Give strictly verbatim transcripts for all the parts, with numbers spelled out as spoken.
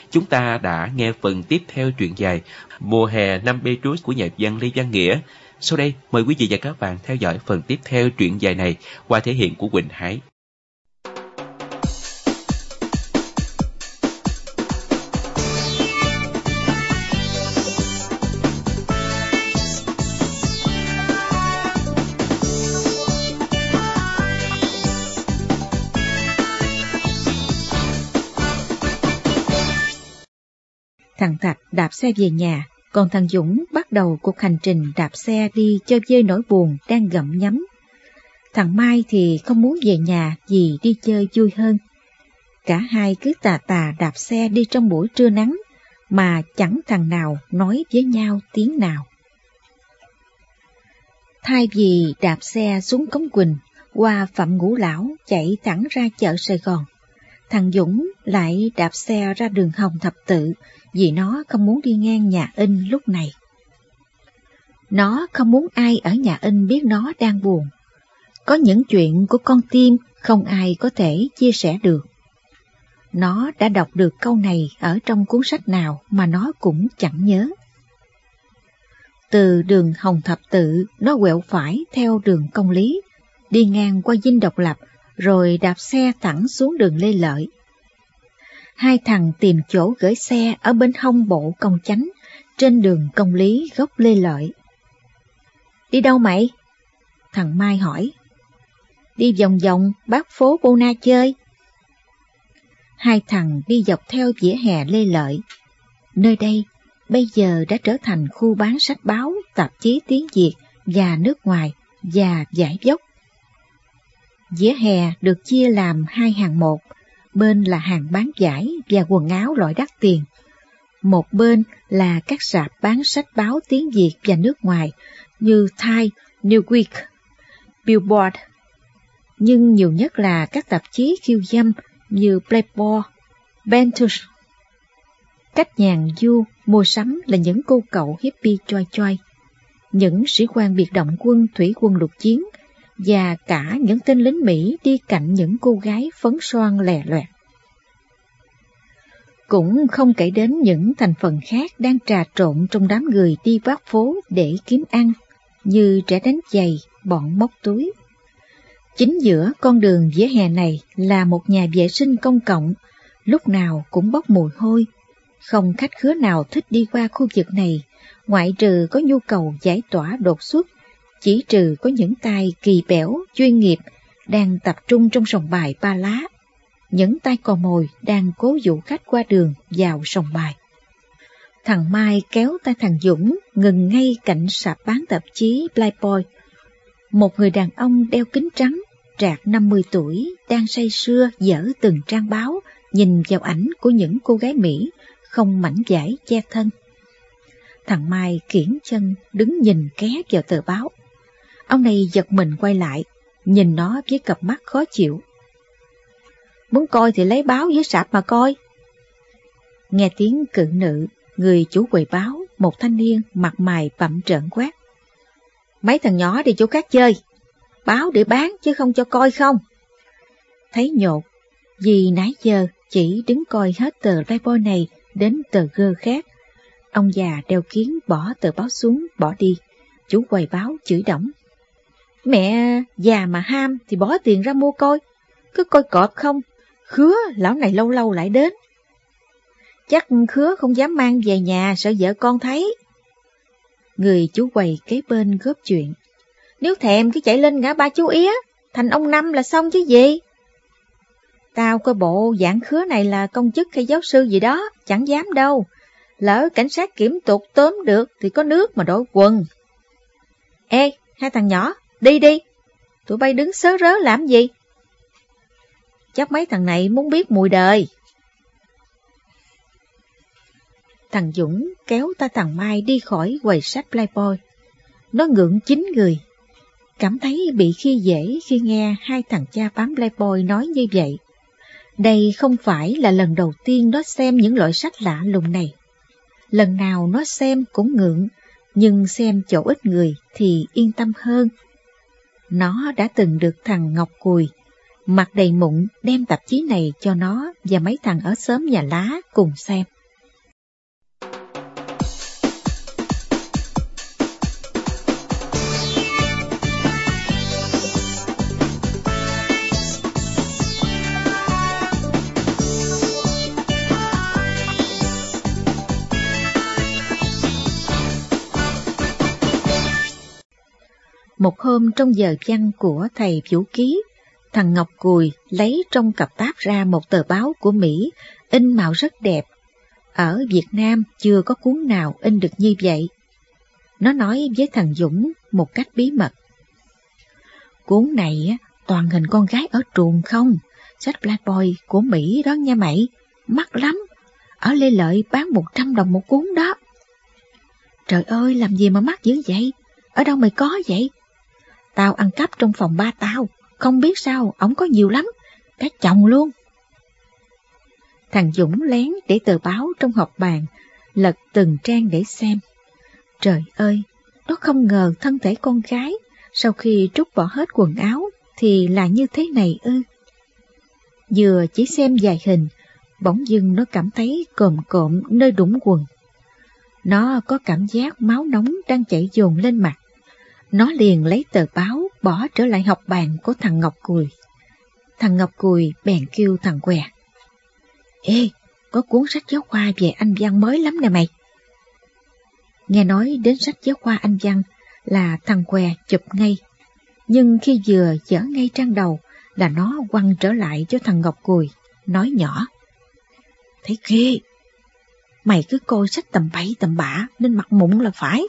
Chúng ta đã nghe phần tiếp theo truyện dài Mùa hè năm Beirut của nhà văn Lê Văn Nghĩa. Sau đây, mời quý vị và các bạn theo dõi phần tiếp theo truyện dài này qua thể hiện của Quỳnh Hải. Thằng Thạch đạp xe về nhà, còn thằng Dũng bắt đầu cuộc hành trình đạp xe đi cho vơi nỗi buồn đang gặm nhấm. Thằng Mai thì không muốn về nhà vì đi chơi vui hơn. Cả hai cứ tà tà đạp xe đi trong buổi trưa nắng, mà chẳng thằng nào nói với nhau tiếng nào. Thay vì đạp xe xuống Cống Quỳnh, qua Phạm Ngũ Lão chạy thẳng ra chợ Sài Gòn, thằng Dũng lại đạp xe ra đường Hồng Thập Tự vì nó không muốn đi ngang nhà in lúc này. Nó không muốn ai ở nhà in biết nó đang buồn. Có những chuyện của con tim không ai có thể chia sẻ được. Nó đã đọc được câu này ở trong cuốn sách nào mà nó cũng chẳng nhớ. Từ đường Hồng Thập Tự, nó quẹo phải theo đường Công Lý, đi ngang qua Dinh Độc Lập, rồi đạp xe thẳng xuống đường Lê Lợi. Hai thằng tìm chỗ gửi xe ở bên hông bộ Công Chánh, trên đường Công Lý gốc Lê Lợi. Đi đâu mày? Thằng Mai hỏi. Đi vòng vòng bát phố Bona chơi. Hai thằng đi dọc theo vỉa hè Lê Lợi. Nơi đây bây giờ đã trở thành khu bán sách báo, tạp chí tiếng Việt và nước ngoài và giải dốc. Vỉa hè được chia làm hai hàng một, bên là hàng bán vải và quần áo loại đắt tiền. Một bên là các rạp bán sách báo tiếng Việt và nước ngoài như Time, Newsweek, Billboard. Nhưng nhiều nhất là các tạp chí khiêu dâm như Playboy, Ventus. Cách nhàn du mua sắm là những cô cậu hippie choi choi, những sĩ quan biệt động quân thủy quân lục chiến, và cả những tên lính Mỹ đi cạnh những cô gái phấn son lè loẹt. Cũng không kể đến những thành phần khác đang trà trộn trong đám người đi vác phố để kiếm ăn, như trẻ đánh giày, bọn móc túi. Chính giữa con đường vỉa hè này là một nhà vệ sinh công cộng, lúc nào cũng bốc mùi hôi. Không khách khứa nào thích đi qua khu vực này, ngoại trừ có nhu cầu giải tỏa đột xuất, chỉ trừ có những tay kỳ bẻo, chuyên nghiệp đang tập trung trong sòng bài ba lá, những tay cò mồi đang cố dụ khách qua đường vào sòng bài. Thằng Mai kéo tay thằng Dũng ngừng ngay cạnh sạp bán tạp chí Playboy. Một người đàn ông đeo kính trắng, trạc năm mươi tuổi, đang say sưa dở từng trang báo, nhìn vào ảnh của những cô gái Mỹ không mảnh vải che thân. Thằng Mai kiễng chân đứng nhìn ké vào tờ báo. Ông này giật mình quay lại, nhìn nó với cặp mắt khó chịu. Muốn coi thì lấy báo dưới sạp mà coi. Nghe tiếng cự nữ, người chủ quầy báo, một thanh niên mặt mày bặm trợn quát. Mấy thằng nhỏ đi chỗ khác chơi, báo để bán chứ không cho coi không. Thấy nhột, vì nãy giờ chỉ đứng coi hết tờ Playboy này đến tờ gơ khác. Ông già đeo kiếng bỏ tờ báo xuống, bỏ đi. Chủ quầy báo chửi đổng. Mẹ già mà ham thì bỏ tiền ra mua coi, cứ coi cọp không, khứa lão này lâu lâu lại đến. Chắc khứa không dám mang về nhà, sợ vợ con thấy. Người chú quầy kế bên góp chuyện. Nếu thèm cứ chạy lên ngã ba chú Ía, thành ông Năm là xong chứ gì. Tao coi bộ dạng khứa này là công chức hay giáo sư gì đó, chẳng dám đâu. Lỡ cảnh sát kiểm tụt tóm được thì có nước mà đổi quần. Ê, hai thằng nhỏ, đi đi. Tụi bay đứng sớ rớ làm gì? Chắc mấy thằng này muốn biết mùi đời. Thằng Dũng kéo ta thằng Mai đi khỏi quầy sách Playboy. Nó ngượng chín người, cảm thấy bị khi dễ khi nghe hai thằng cha bán Playboy nói như vậy. Đây không phải là lần đầu tiên nó xem những loại sách lạ lùng này. Lần nào nó xem cũng ngượng, nhưng xem chỗ ít người thì yên tâm hơn. Nó đã từng được thằng Ngọc Cùi, mặt đầy mụn, đem tạp chí này cho nó và mấy thằng ở xóm nhà lá cùng xem. Một hôm trong giờ văn của thầy Vũ Ký, thằng Ngọc Cùi lấy trong cặp táp ra một tờ báo của Mỹ, in màu rất đẹp. Ở Việt Nam chưa có cuốn nào in được như vậy. Nó nói với thằng Dũng một cách bí mật. Cuốn này toàn hình con gái ở truồng không, sách Playboy của Mỹ đó nha mày, mắc lắm, ở Lê Lợi bán một trăm đồng một cuốn đó. Trời ơi, làm gì mà mắc dữ vậy, ở đâu mày có vậy? Tao ăn cắp trong phòng ba tao, không biết sao, ổng có nhiều lắm, cả chồng luôn. Thằng Dũng lén để tờ báo trong hộp bàn, lật từng trang để xem. Trời ơi, nó không ngờ thân thể con gái, sau khi trút bỏ hết quần áo, thì là như thế này ư. Vừa chỉ xem vài hình, bỗng dưng nó cảm thấy cồm cộm nơi đũng quần. Nó có cảm giác máu nóng đang chảy dồn lên mặt. Nó liền lấy tờ báo bỏ trở lại hộp bàn của thằng Ngọc Cùi. Thằng Ngọc Cùi bèn kêu thằng Què. Ê, có cuốn sách giáo khoa về Anh văn mới lắm nè mày. Nghe nói đến sách giáo khoa Anh văn là thằng Què chụp ngay. Nhưng khi vừa dở ngay trang đầu là nó quăng trở lại cho thằng Ngọc Cùi, nói nhỏ. Thấy ghê, mày cứ coi sách tầm bậy tầm bạ nên mặt mụn là phải.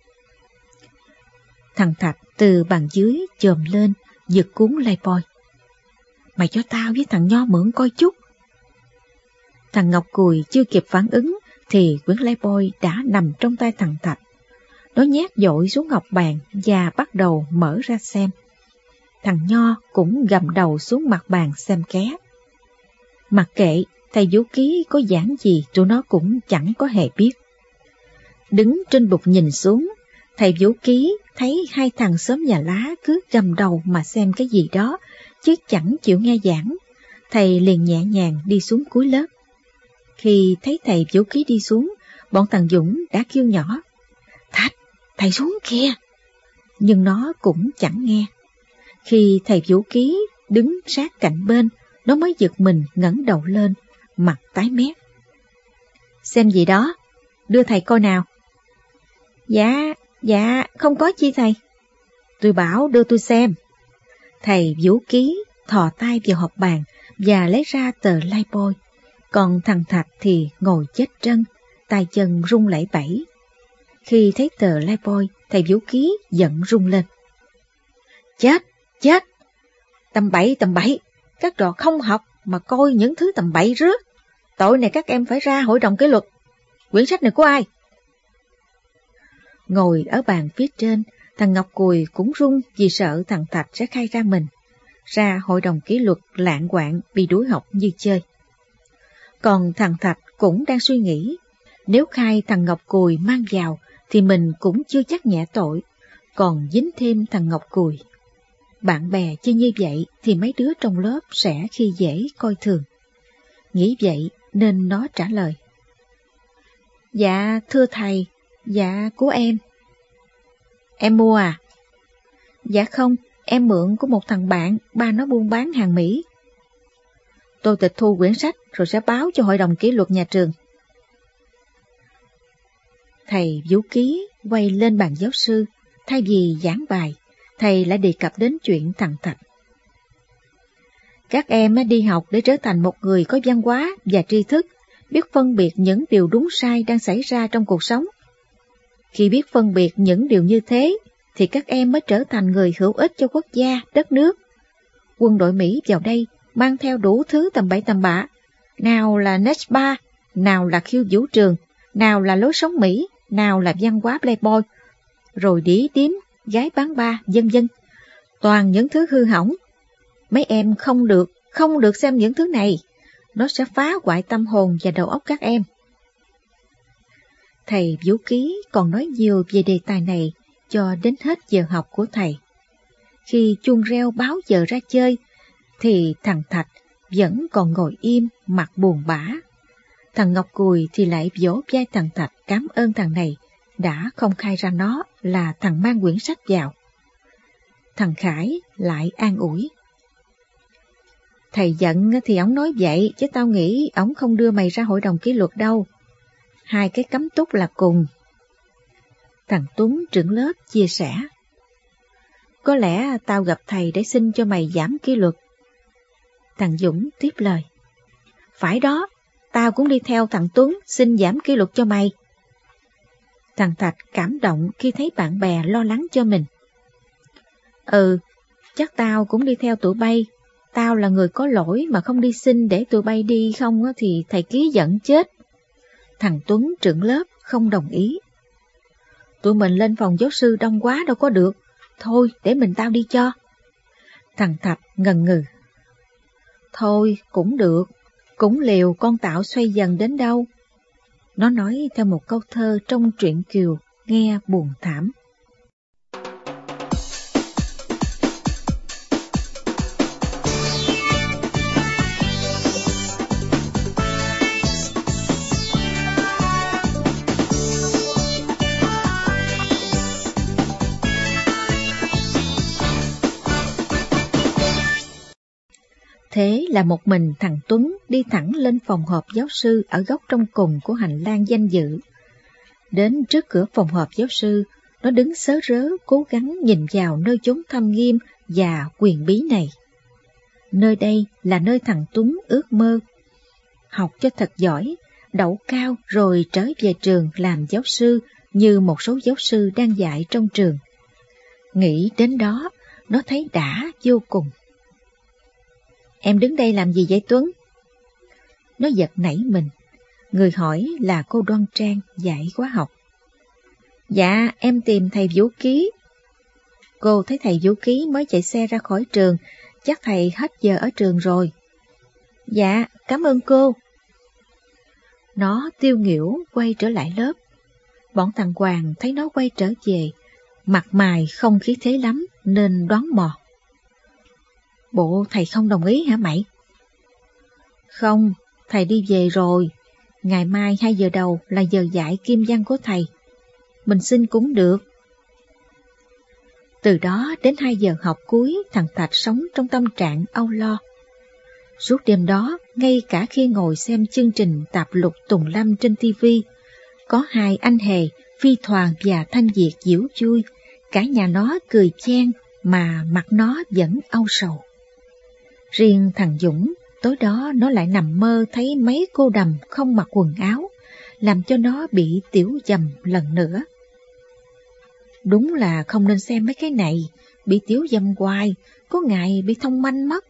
Thằng Thạch từ bàn dưới chồm lên, giật cuốn Playboy. Mày cho tao với thằng Nho mượn coi chút. Thằng Ngọc Cùi chưa kịp phản ứng thì quyển Playboy đã nằm trong tay thằng Thạch. Nó nhét dội xuống ngọc bàn và bắt đầu mở ra xem. Thằng Nho cũng gầm đầu xuống mặt bàn xem ké. Mặc kệ, thầy Vũ Ký có giảng gì tụi nó cũng chẳng có hề biết. Đứng trên bục nhìn xuống, thầy Vũ Ký thấy hai thằng xóm nhà lá cứ gầm đầu mà xem cái gì đó, chứ chẳng chịu nghe giảng. Thầy liền nhẹ nhàng đi xuống cuối lớp. Khi thấy thầy Vũ Ký đi xuống, bọn thằng Dũng đã kêu nhỏ. Thạch, thầy xuống kia. Nhưng nó cũng chẳng nghe. Khi thầy Vũ Ký đứng sát cạnh bên, nó mới giật mình ngẩng đầu lên, mặt tái mét. Xem gì đó, đưa thầy coi nào. Dạ, dạ, không có chi thầy. Tôi bảo đưa tôi xem. Thầy Vũ Ký thò tay vào hộp bàn và lấy ra tờ Playboy. Còn thằng Thạch thì ngồi chết trân, tay chân run lẩy bẩy. Khi thấy tờ Playboy, thầy Vũ Ký giận run lên. Chết, chết, tầm bậy tầm bậy, các trò không học mà coi những thứ tầm bậy rước. Tội này các em phải ra hội đồng kỷ luật. Quyển sách này của ai? Ngồi ở bàn phía trên, thằng Ngọc Cùi cũng run vì sợ thằng Thạch sẽ khai ra mình. Ra hội đồng kỷ luật lạng quạng bị đuổi học như chơi. Còn thằng Thạch cũng đang suy nghĩ, nếu khai thằng Ngọc Cùi mang vào thì mình cũng chưa chắc nhẹ tội, còn dính thêm thằng Ngọc Cùi. Bạn bè chơi như vậy thì mấy đứa trong lớp sẽ khi dễ coi thường. Nghĩ vậy nên nó trả lời. Dạ thưa thầy, dạ của em. Em mua à? Dạ không, em mượn của một thằng bạn, ba nó buôn bán hàng Mỹ. Tôi tịch thu quyển sách rồi sẽ báo cho hội đồng kỷ luật nhà trường. Thầy Vũ Ký quay lên bàn giáo sư, thay vì giảng bài, thầy lại đề cập đến chuyện thằng Thạch. Các em đi học để trở thành một người có văn hóa và tri thức, biết phân biệt những điều đúng sai đang xảy ra trong cuộc sống. Khi biết phân biệt những điều như thế, thì các em mới trở thành người hữu ích cho quốc gia, đất nước. Quân đội Mỹ vào đây mang theo đủ thứ tầm bậy tầm bạ, nào là Nest Bar, nào là khiêu vũ trường, nào là lối sống Mỹ, nào là văn hóa Playboy, rồi đĩ điếm, gái bán ba, vân vân. Toàn những thứ hư hỏng. Mấy em không được, không được xem những thứ này. Nó sẽ phá hoại tâm hồn và đầu óc các em. Thầy Vũ Ký còn nói nhiều về đề tài này cho đến hết giờ học của thầy. Khi chuông reo báo giờ ra chơi, thì thằng Thạch vẫn còn ngồi im, mặt buồn bã. Thằng Ngọc Cùi thì lại vỗ vai thằng Thạch cảm ơn thằng này đã không khai ra nó là thằng mang quyển sách vào. Thằng Khải lại an ủi. Thầy giận thì ổng nói vậy, chứ tao nghĩ ổng không đưa mày ra hội đồng kỷ luật đâu. Hai cái cấm túc là cùng. Thằng Tuấn trưởng lớp chia sẻ. có lẽ tao gặp thầy để xin cho mày giảm kỷ luật. Thằng Dũng tiếp lời. Phải đó, tao cũng đi theo thằng Tuấn xin giảm kỷ luật cho mày. Thằng Thạch cảm động khi thấy bạn bè lo lắng cho mình. Ừ, chắc tao cũng đi theo tụi bay. Tao là người có lỗi mà không đi xin để tụi bay đi không thì thầy Ký giận chết. Thằng Tuấn trưởng lớp không đồng ý. Tụi mình lên phòng giáo sư đông quá đâu có được. Thôi để mình tao đi cho. Thằng Thạch ngần ngừ. Thôi cũng được, cũng liều con tạo xoay dần đến đâu. Nó nói theo một câu thơ trong truyện Kiều, nghe buồn thảm. Thế là một mình thằng Tuấn đi thẳng lên phòng họp giáo sư ở góc trong cùng của hành lang danh dự. Đến trước cửa phòng họp giáo sư, nó đứng sớ rớ cố gắng nhìn vào nơi chốn thâm nghiêm và quyền bí này. Nơi đây là nơi thằng Tuấn ước mơ. Học cho thật giỏi, đậu cao rồi trở về trường làm giáo sư như một số giáo sư đang dạy trong trường. Nghĩ đến đó, nó thấy đã vô cùng. Em đứng đây làm gì vậy Tuấn? Nó giật nảy mình. Người hỏi là cô Đoan Trang dạy khóa học. Dạ, em tìm thầy Vũ Ký. Cô thấy thầy Vũ Ký mới chạy xe ra khỏi trường, chắc thầy hết giờ ở trường rồi. Dạ, cảm ơn cô. Nó tiêu nghỉu quay trở lại lớp. Bọn thằng Hoàng thấy nó quay trở về, mặt mày không khí thế lắm nên đoán mò. Bộ thầy không đồng ý hả mày? Không, thầy đi về rồi. Ngày mai hai giờ đầu là giờ dạy kim văn của thầy. Mình xin cũng được. Từ đó đến hai giờ học cuối, thằng Thạch sống trong tâm trạng âu lo. Suốt đêm đó, ngay cả khi ngồi xem chương trình Tạp Lục Tùng Lâm trên ti vi, có hai anh hề, Phi Thoàn và Thanh Việt giễu vui, cả nhà nó cười chen mà mặt nó vẫn âu sầu. Riêng thằng Dũng, tối đó nó lại nằm mơ thấy mấy cô đầm không mặc quần áo, làm cho nó bị tiểu dầm lần nữa. Đúng là không nên xem mấy cái này, bị tiểu dầm hoài, có ngày bị thông manh mất.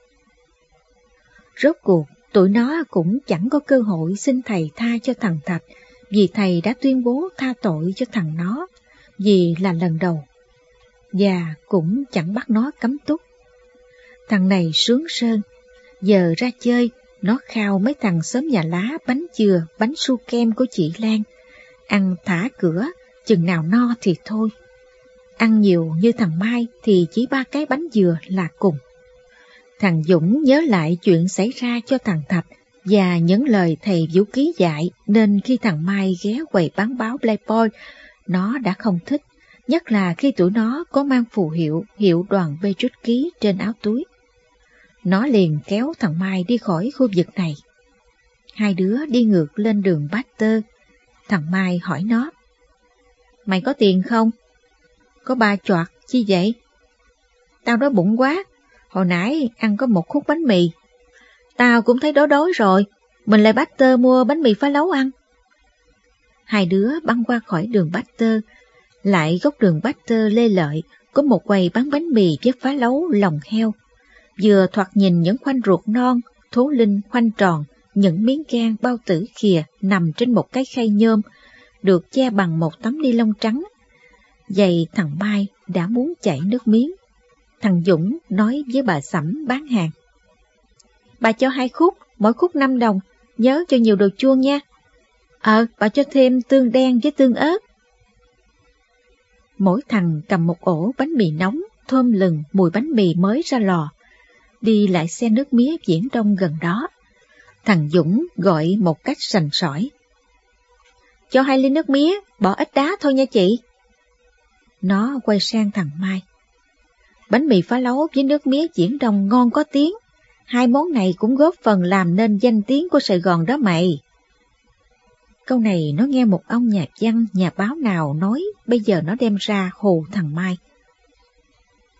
Rốt cuộc, tụi nó cũng chẳng có cơ hội xin thầy tha cho thằng Thạch, vì thầy đã tuyên bố tha tội cho thằng nó, vì là lần đầu, và cũng chẳng bắt nó cấm túc. Thằng này sướng sơn, giờ ra chơi, nó khao mấy thằng xóm nhà lá bánh dừa, bánh su kem của chị Lan, ăn thả cửa, chừng nào no thì thôi. Ăn nhiều như thằng Mai thì chỉ ba cái bánh dừa là cùng. Thằng Dũng nhớ lại chuyện xảy ra cho thằng Thạch và những lời thầy Vũ Ký dạy, nên khi thằng Mai ghé quầy bán báo Playboy, nó đã không thích, nhất là khi tụi nó có mang phù hiệu hiệu đoàn bê rút ký trên áo túi. Nó liền kéo thằng Mai đi khỏi khu vực này. Hai đứa đi ngược lên đường Baxter. Thằng Mai hỏi nó. Mày có tiền không? Có ba choạc, chi vậy? Tao đói bụng quá, hồi nãy ăn có một khúc bánh mì. Tao cũng thấy đói đói rồi, mình lại Baxter mua bánh mì phá lấu ăn. Hai đứa băng qua khỏi đường Baxter, lại góc đường Baxter Lê Lợi có một quầy bán bánh mì với phá lấu lòng heo. Vừa thoạt nhìn những khoanh ruột non, thố linh khoanh tròn, những miếng gan bao tử khìa nằm trên một cái khay nhôm, được che bằng một tấm ni lông trắng. Vậy thằng Mai đã muốn chảy nước miếng. Thằng Dũng nói với bà Sẩm bán hàng. Bà cho hai khúc, mỗi khúc năm đồng, nhớ cho nhiều đồ chua nha. Ờ, bà cho thêm tương đen với tương ớt. Mỗi thằng cầm một ổ bánh mì nóng, thơm lừng mùi bánh mì mới ra lò. Đi lại xe nước mía Viễn Đông gần đó. Thằng Dũng gọi một cách sành sỏi. Cho hai ly nước mía, bỏ ít đá thôi nha chị. Nó quay sang thằng Mai. Bánh mì phá lấu với nước mía Viễn Đông ngon có tiếng. Hai món này cũng góp phần làm nên danh tiếng của Sài Gòn đó mày. Câu này nó nghe một ông nhà văn, nhà báo nào nói, bây giờ nó đem ra hù thằng Mai.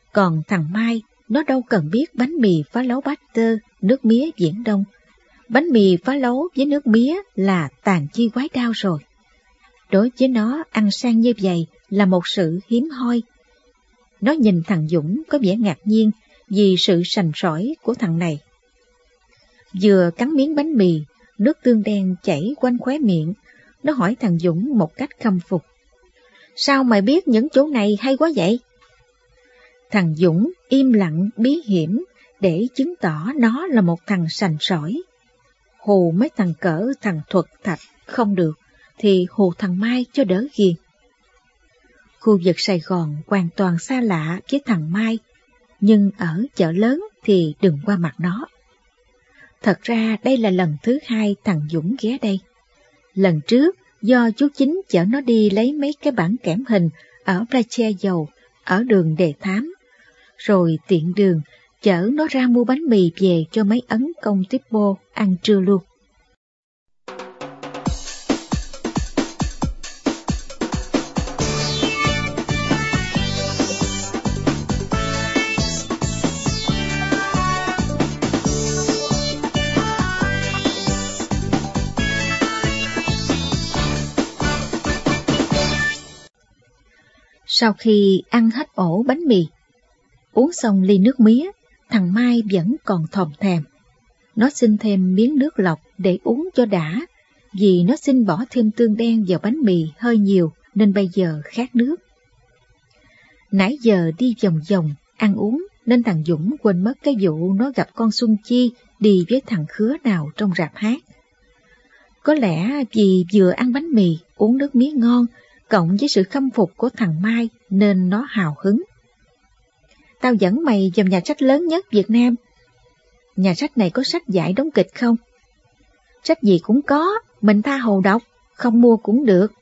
Còn thằng Mai, nó đâu cần biết bánh mì phá lấu Baxter, nước mía Viễn Đông. Bánh mì phá lấu với nước mía là tàn chi quái đao rồi. Đối với nó, ăn sang như vậy là một sự hiếm hoi. Nó nhìn thằng Dũng có vẻ ngạc nhiên vì sự sành sỏi của thằng này. Vừa cắn miếng bánh mì, nước tương đen chảy quanh khóe miệng, nó hỏi thằng Dũng một cách khâm phục. Sao mày biết những chỗ này hay quá vậy? Thằng Dũng im lặng bí hiểm để chứng tỏ nó là một thằng sành sỏi. Hù mấy thằng cỡ thằng Thuật Thạch không được, thì hù thằng Mai cho đỡ ghiền. Khu vực Sài Gòn hoàn toàn xa lạ với thằng Mai, nhưng ở chợ lớn thì đừng qua mặt nó. Thật ra đây là lần thứ hai thằng Dũng ghé đây. Lần trước do chú Chính chở nó đi lấy mấy cái bảng kẽm hình ở Pra Che Dầu, ở đường Đề Thám, rồi tiện đường chở nó ra mua bánh mì về cho mấy ấn công tiếp bô ăn trưa luôn. Sau khi ăn hết ổ bánh mì, uống xong ly nước mía, thằng Mai vẫn còn thòm thèm. Nó xin thêm miếng nước lọc để uống cho đã, vì nó xin bỏ thêm tương đen vào bánh mì hơi nhiều nên bây giờ khát nước. Nãy giờ đi vòng vòng, ăn uống nên thằng Dũng quên mất cái vụ nó gặp con Xuân Chi đi với thằng Khứa nào trong rạp hát. Có lẽ vì vừa ăn bánh mì, uống nước mía ngon, cộng với sự khâm phục của thằng Mai nên nó hào hứng. Tao dẫn mày vào nhà sách lớn nhất Việt Nam. Nhà sách này có sách dạy đóng kịch không? Sách gì cũng có, mình tha hồ đọc, không mua cũng được.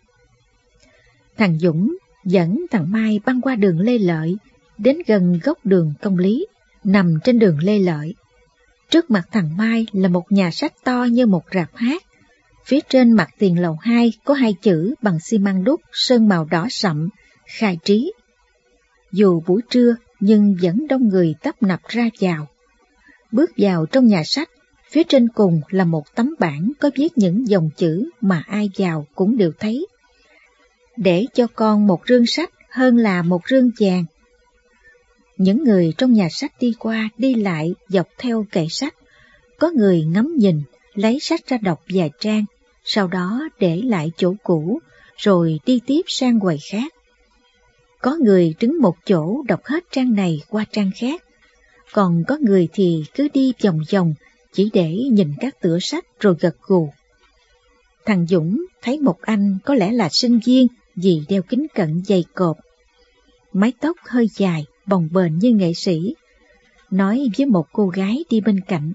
Thằng Dũng dẫn thằng Mai băng qua đường Lê Lợi, đến gần góc đường Công Lý, nằm trên đường Lê Lợi. Trước mặt thằng Mai là một nhà sách to như một rạp hát. Phía trên mặt tiền lầu hai có hai chữ bằng xi măng đúc sơn màu đỏ sậm, khai trí. Dù buổi trưa nhưng vẫn đông người tấp nập ra vào. Bước vào trong nhà sách, phía trên cùng là một tấm bảng có viết những dòng chữ mà ai vào cũng đều thấy. Để cho con một rương sách hơn là một rương vàng. Những người trong nhà sách đi qua đi lại dọc theo kệ sách, có người ngắm nhìn, lấy sách ra đọc vài trang, sau đó để lại chỗ cũ, rồi đi tiếp sang quầy khác. Có người đứng một chỗ đọc hết trang này qua trang khác, còn có người thì cứ đi vòng vòng chỉ để nhìn các tựa sách rồi gật gù. Thằng Dũng thấy một anh có lẽ là sinh viên vì đeo kính cận dày cộp, mái tóc hơi dài, bồng bềnh như nghệ sĩ, nói với một cô gái đi bên cạnh.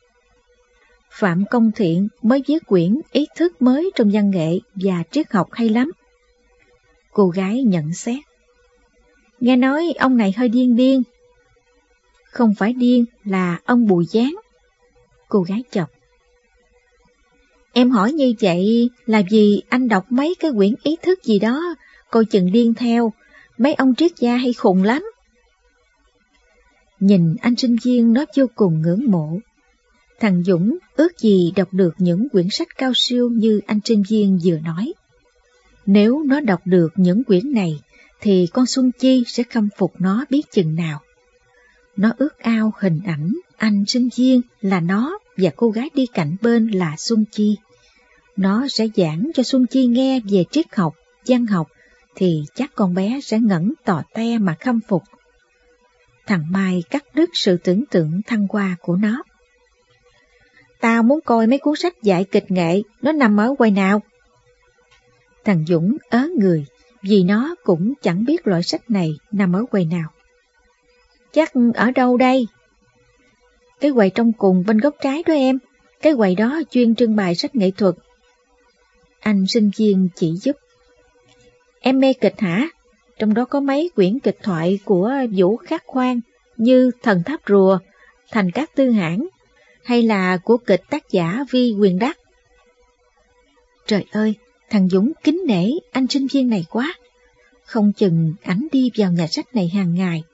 Phạm Công Thiện mới viết quyển ý thức mới trong văn nghệ và triết học hay lắm. Cô gái nhận xét. Nghe nói ông này hơi điên điên. Không phải điên, là ông Bùi Giáng. Cô gái chọc. Em hỏi như vậy là vì anh đọc mấy cái quyển ý thức gì đó, coi chừng điên theo, mấy ông triết gia hay khùng lắm. Nhìn anh sinh viên nó vô cùng ngưỡng mộ. Thằng Dũng ước gì đọc được những quyển sách cao siêu như anh sinh viên vừa nói. Nếu nó đọc được những quyển này, thì con Xuân Chi sẽ khâm phục nó biết chừng nào. Nó ước ao hình ảnh anh sinh viên là nó và cô gái đi cạnh bên là Xuân Chi. Nó sẽ giảng cho Xuân Chi nghe về triết học, văn học, thì chắc con bé sẽ ngẩng tò te mà khâm phục. Thằng Mai cắt đứt sự tưởng tượng thăng hoa của nó. Tao muốn coi mấy cuốn sách dạy kịch nghệ, nó nằm ở quầy nào? Thằng Dũng ớ người, vì nó cũng chẳng biết loại sách này nằm ở quầy nào. Chắc ở đâu đây? Cái quầy trong cùng bên góc trái đó em, cái quầy đó chuyên trưng bày sách nghệ thuật. Anh sinh viên chỉ giúp. Em mê kịch hả? Trong đó có mấy quyển kịch thoại của Vũ Khắc Khoan như Thần Tháp Rùa, Thành Các Tư Hãn, hay là của kịch tác giả Vi Quyền Đắc. Trời ơi, thằng Dũng kính nể anh sinh viên này quá. Không chừng ảnh đi vào nhà sách này hàng ngày,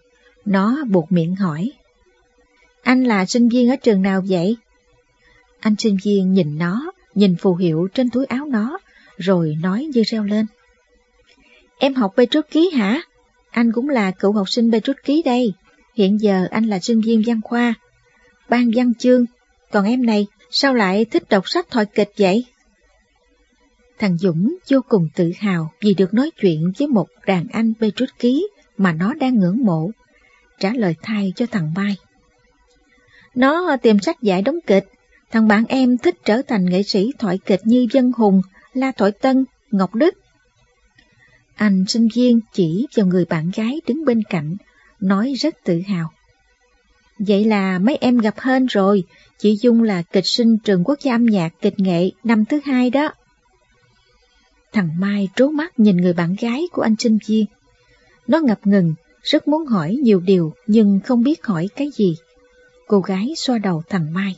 Nó buột miệng hỏi, anh là sinh viên ở trường nào vậy? Anh sinh viên nhìn nó, nhìn phù hiệu trên túi áo nó, rồi nói như reo lên. Em học Petrus Ký hả? Anh cũng là cựu học sinh Petrus Ký đây. Hiện giờ anh là sinh viên văn khoa, ban văn chương. Còn em này, sao lại thích đọc sách thoại kịch vậy? Thằng Dũng vô cùng tự hào vì được nói chuyện với một đàn anh Petrus Ký mà nó đang ngưỡng mộ. Trả lời thay cho thằng Mai. Nó tìm sách giải đóng kịch. Thằng bạn em thích trở thành nghệ sĩ thoại kịch như Vân Hùng, La Thoại Tân, Ngọc Đức. Anh sinh viên chỉ vào người bạn gái đứng bên cạnh, nói rất tự hào. Vậy là mấy em gặp hên rồi, chị Dung là kịch sinh trường quốc gia âm nhạc kịch nghệ năm thứ hai đó. Thằng Mai trố mắt nhìn người bạn gái của anh sinh viên. Nó ngập ngừng, rất muốn hỏi nhiều điều nhưng không biết hỏi cái gì. Cô gái xoa đầu thằng Mai.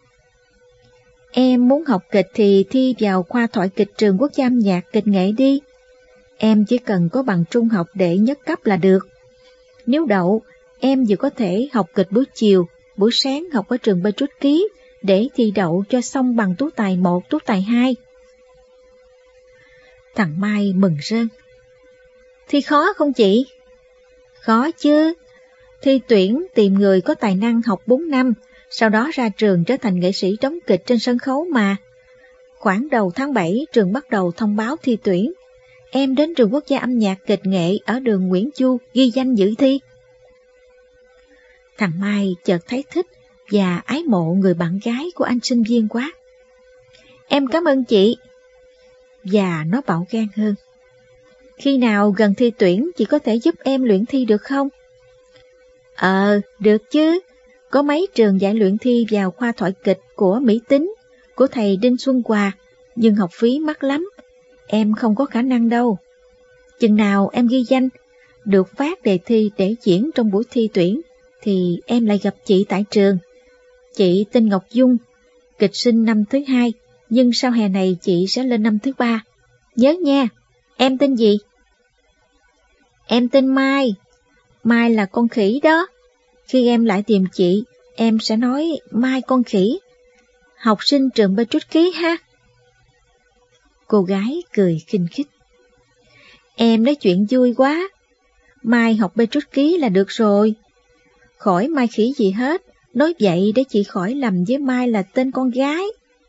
Em muốn học kịch thì thi vào khoa thoại kịch trường quốc gia âm nhạc kịch nghệ đi. Em chỉ cần có bằng trung học đệ nhất cấp là được. Nếu đậu, em vừa có thể học kịch buổi chiều, buổi sáng học ở trường Petrus Ký để thi đậu cho xong bằng tú tài một, tú tài hai. Thằng Mai mừng rơn. Thi khó không chị? Khó chứ. Thi tuyển tìm người có tài năng học bốn năm, sau đó ra trường trở thành nghệ sĩ đóng kịch trên sân khấu mà. Khoảng đầu tháng bảy, trường bắt đầu thông báo thi tuyển. Em đến trường quốc gia âm nhạc kịch nghệ ở đường Nguyễn Chu ghi danh dự thi. Thằng Mai chợt thấy thích và ái mộ người bạn gái của anh sinh viên quá. Em cảm ơn chị. Và nó bạo gan hơn. Khi nào gần thi tuyển chị có thể giúp em luyện thi được không? Ờ, được chứ. Có mấy trường dạy luyện thi vào khoa thoại kịch của Mỹ Tính, của thầy Đinh Xuân Hòa, nhưng học phí mắc lắm. Em không có khả năng đâu. Chừng nào em ghi danh, được phát đề thi để diễn trong buổi thi tuyển, thì em lại gặp chị tại trường. Chị tên Ngọc Dung, kịch sinh năm thứ hai, nhưng sau hè này chị sẽ lên năm thứ ba. Nhớ nha, em tên gì? Em tên Mai. Mai là con khỉ đó. Khi em lại tìm chị, em sẽ nói Mai con khỉ. Học sinh trường Petrus Ký ha. Cô gái cười khinh khích. Em nói chuyện vui quá. Mai học Petrus Ký là được rồi. Khỏi Mai khỉ gì hết. Nói vậy để chị khỏi lầm với Mai là tên con gái.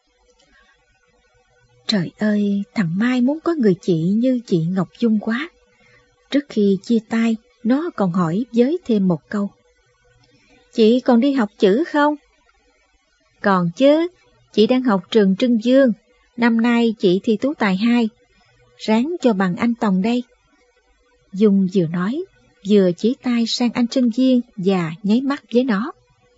Trời ơi, thằng Mai muốn có người chị như chị Ngọc Dung quá. Trước khi chia tay, nó còn hỏi với thêm một câu. Chị còn đi học chữ không? Còn chứ, chị đang học trường Trưng Dương. Năm nay chị thi tú tài hai. Ráng cho bằng anh Tòng đây. Dung vừa nói, vừa chỉ tay sang anh sinh viên và nháy mắt với nó.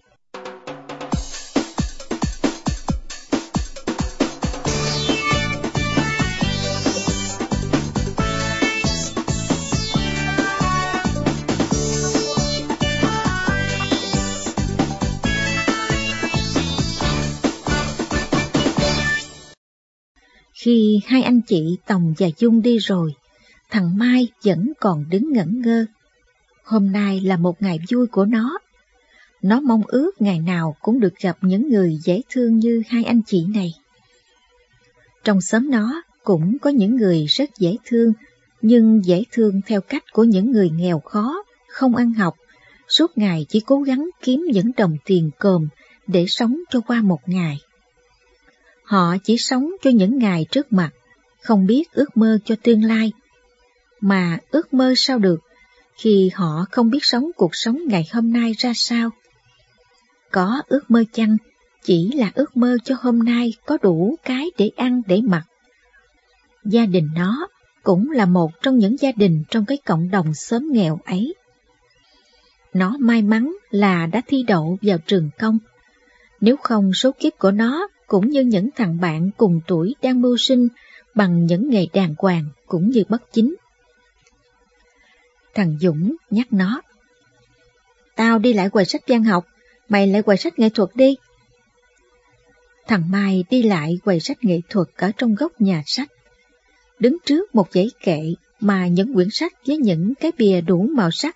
Khi hai anh chị Tòng và Dung đi rồi, thằng Mai vẫn còn đứng ngẩn ngơ. Hôm nay là một ngày vui của nó. Nó mong ước ngày nào cũng được gặp những người dễ thương như hai anh chị này. Trong xóm nó cũng có những người rất dễ thương, nhưng dễ thương theo cách của những người nghèo khó, không ăn học, suốt ngày chỉ cố gắng kiếm những đồng tiền còm để sống cho qua một ngày. Họ chỉ sống cho những ngày trước mặt, không biết ước mơ cho tương lai. Mà ước mơ sao được khi họ không biết sống cuộc sống ngày hôm nay ra sao? Có ước mơ chăng chỉ là ước mơ cho hôm nay có đủ cái để ăn để mặc. Gia đình nó cũng là một trong những gia đình trong cái cộng đồng xóm nghèo ấy. Nó may mắn là đã thi đậu vào trường công. Nếu không, số kiếp của nó cũng như những thằng bạn cùng tuổi đang mưu sinh bằng những nghề đàng hoàng cũng như bất chính. Thằng Dũng nhắc nó. Tao đi lại quầy sách văn học, mày lại quầy sách nghệ thuật đi. Thằng Mai đi lại quầy sách nghệ thuật ở trong góc nhà sách. Đứng trước một dãy kệ mà những quyển sách với những cái bìa đủ màu sắc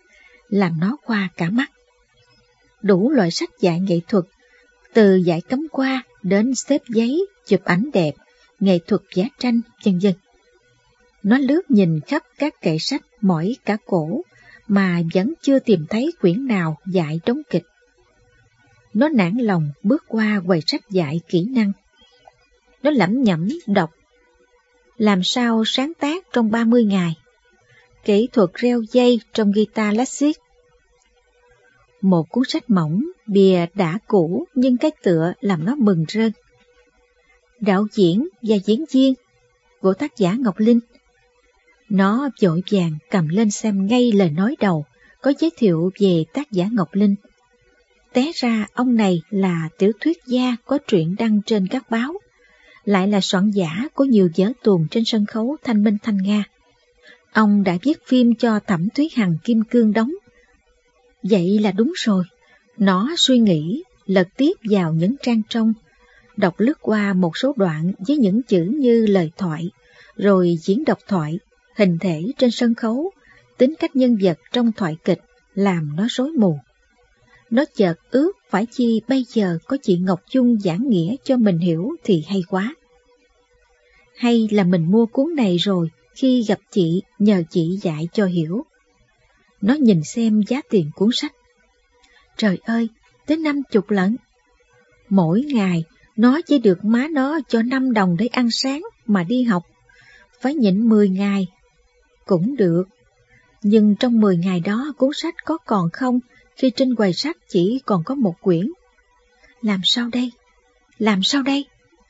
làm nó qua cả mắt. Đủ loại sách dạy nghệ thuật, từ dạy cắm qua đến xếp giấy, chụp ảnh đẹp, nghệ thuật vẽ tranh, vân vân. Nó lướt nhìn khắp các kệ sách mỏi cả cổ mà vẫn chưa tìm thấy quyển nào dạy trống kịch. Nó nản lòng bước qua quầy sách dạy kỹ năng. Nó lẩm nhẩm đọc: làm sao sáng tác trong ba mươi ngày, kỹ thuật reo dây trong guitar classic. Một cuốn sách mỏng, bìa đã cũ nhưng cái tựa làm nó mừng rơn. Đạo diễn và diễn viên của tác giả Ngọc Linh. Nó vội vàng cầm lên xem ngay lời nói đầu có giới thiệu về tác giả Ngọc Linh. Té ra ông này là tiểu thuyết gia có truyện đăng trên các báo, lại là soạn giả của nhiều vở tuồng trên sân khấu Thanh Minh Thanh Nga. Ông đã viết phim cho Thẩm Thúy Hằng Kim Cương đóng. Vậy là đúng rồi. Nó suy nghĩ, lật tiếp vào những trang trong, đọc lướt qua một số đoạn với những chữ như lời thoại, rồi diễn đọc thoại, hình thể trên sân khấu, tính cách nhân vật trong thoại kịch làm nó rối mù. Nó chợt ước phải chi bây giờ có chị Ngọc Dung giảng nghĩa cho mình hiểu thì hay quá. Hay là mình mua cuốn này rồi khi gặp chị nhờ chị dạy cho hiểu. Nó nhìn xem giá tiền cuốn sách. Trời ơi, tới năm chục lận. Mỗi ngày nó chỉ được má nó cho năm đồng để ăn sáng mà đi học. Phải nhịn mười ngày. Cũng được. Nhưng trong mười ngày đó cuốn sách có còn không khi trên quầy sách chỉ còn có một quyển? Làm sao đây? Làm sao đây?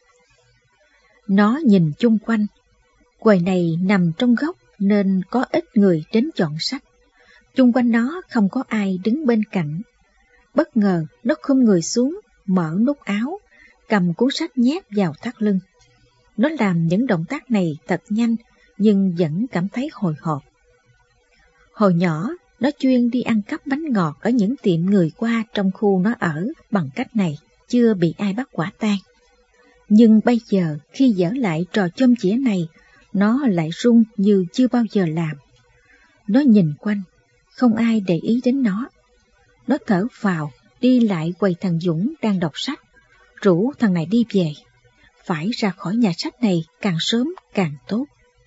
Nó nhìn chung quanh. Quầy này nằm trong góc nên có ít người đến chọn sách. Chung quanh nó không có ai đứng bên cạnh. Bất ngờ nó khum người xuống, mở nút áo, cầm cuốn sách nhét vào thắt lưng. Nó làm những động tác này thật nhanh nhưng vẫn cảm thấy hồi hộp. Hồi nhỏ, nó chuyên đi ăn cắp bánh ngọt ở những tiệm người qua trong khu nó ở bằng cách này, chưa bị ai bắt quả tang. Nhưng bây giờ khi dở lại trò chôm chĩa này, nó lại run như chưa bao giờ làm. Nó nhìn quanh, không ai để ý đến nó. Nó thở phào, đi lại quầy thằng Dũng đang đọc sách, rủ thằng này đi về. Phải ra khỏi nhà sách này càng sớm càng tốt.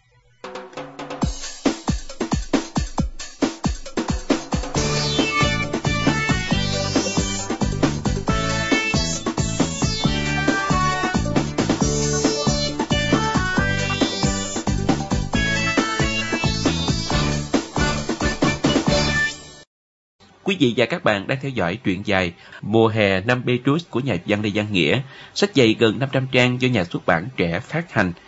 Quý vị và các bạn đang theo dõi truyện dài Mùa hè năm Petrus của nhà văn Lê Văn Nghĩa, sách dày gần năm trăm trang do nhà xuất bản Trẻ phát hành.